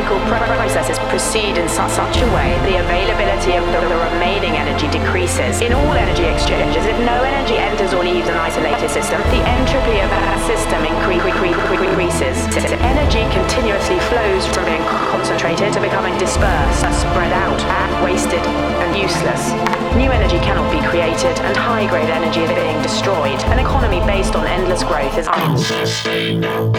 technological processes proceed in such a way the availability of the remaining energy decreases. In all energy exchanges, if no energy enters or leaves an isolated system, the entropy of that system increases. Energy continuously flows from being concentrated to becoming dispersed, spread out, wasted, and useless. New energy cannot be created, and high-grade energy is being destroyed. An economy based on endless growth is unsustainable.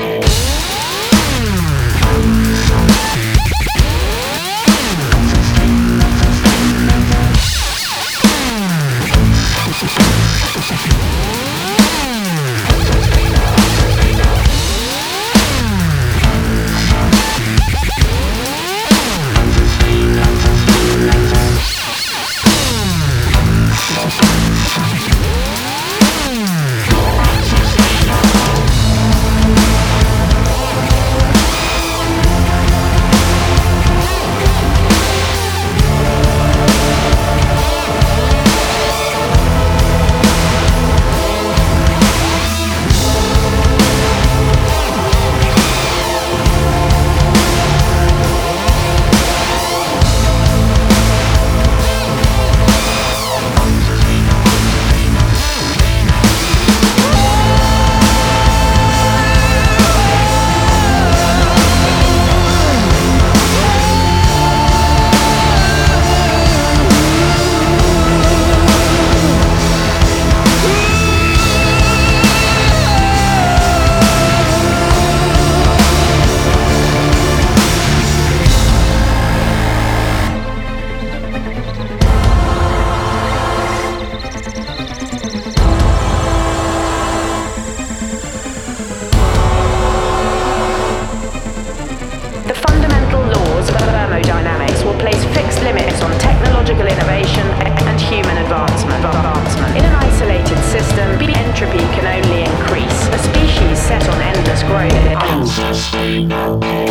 In an isolated system, entropy can only increase. A species set on endless growth is unsustainable.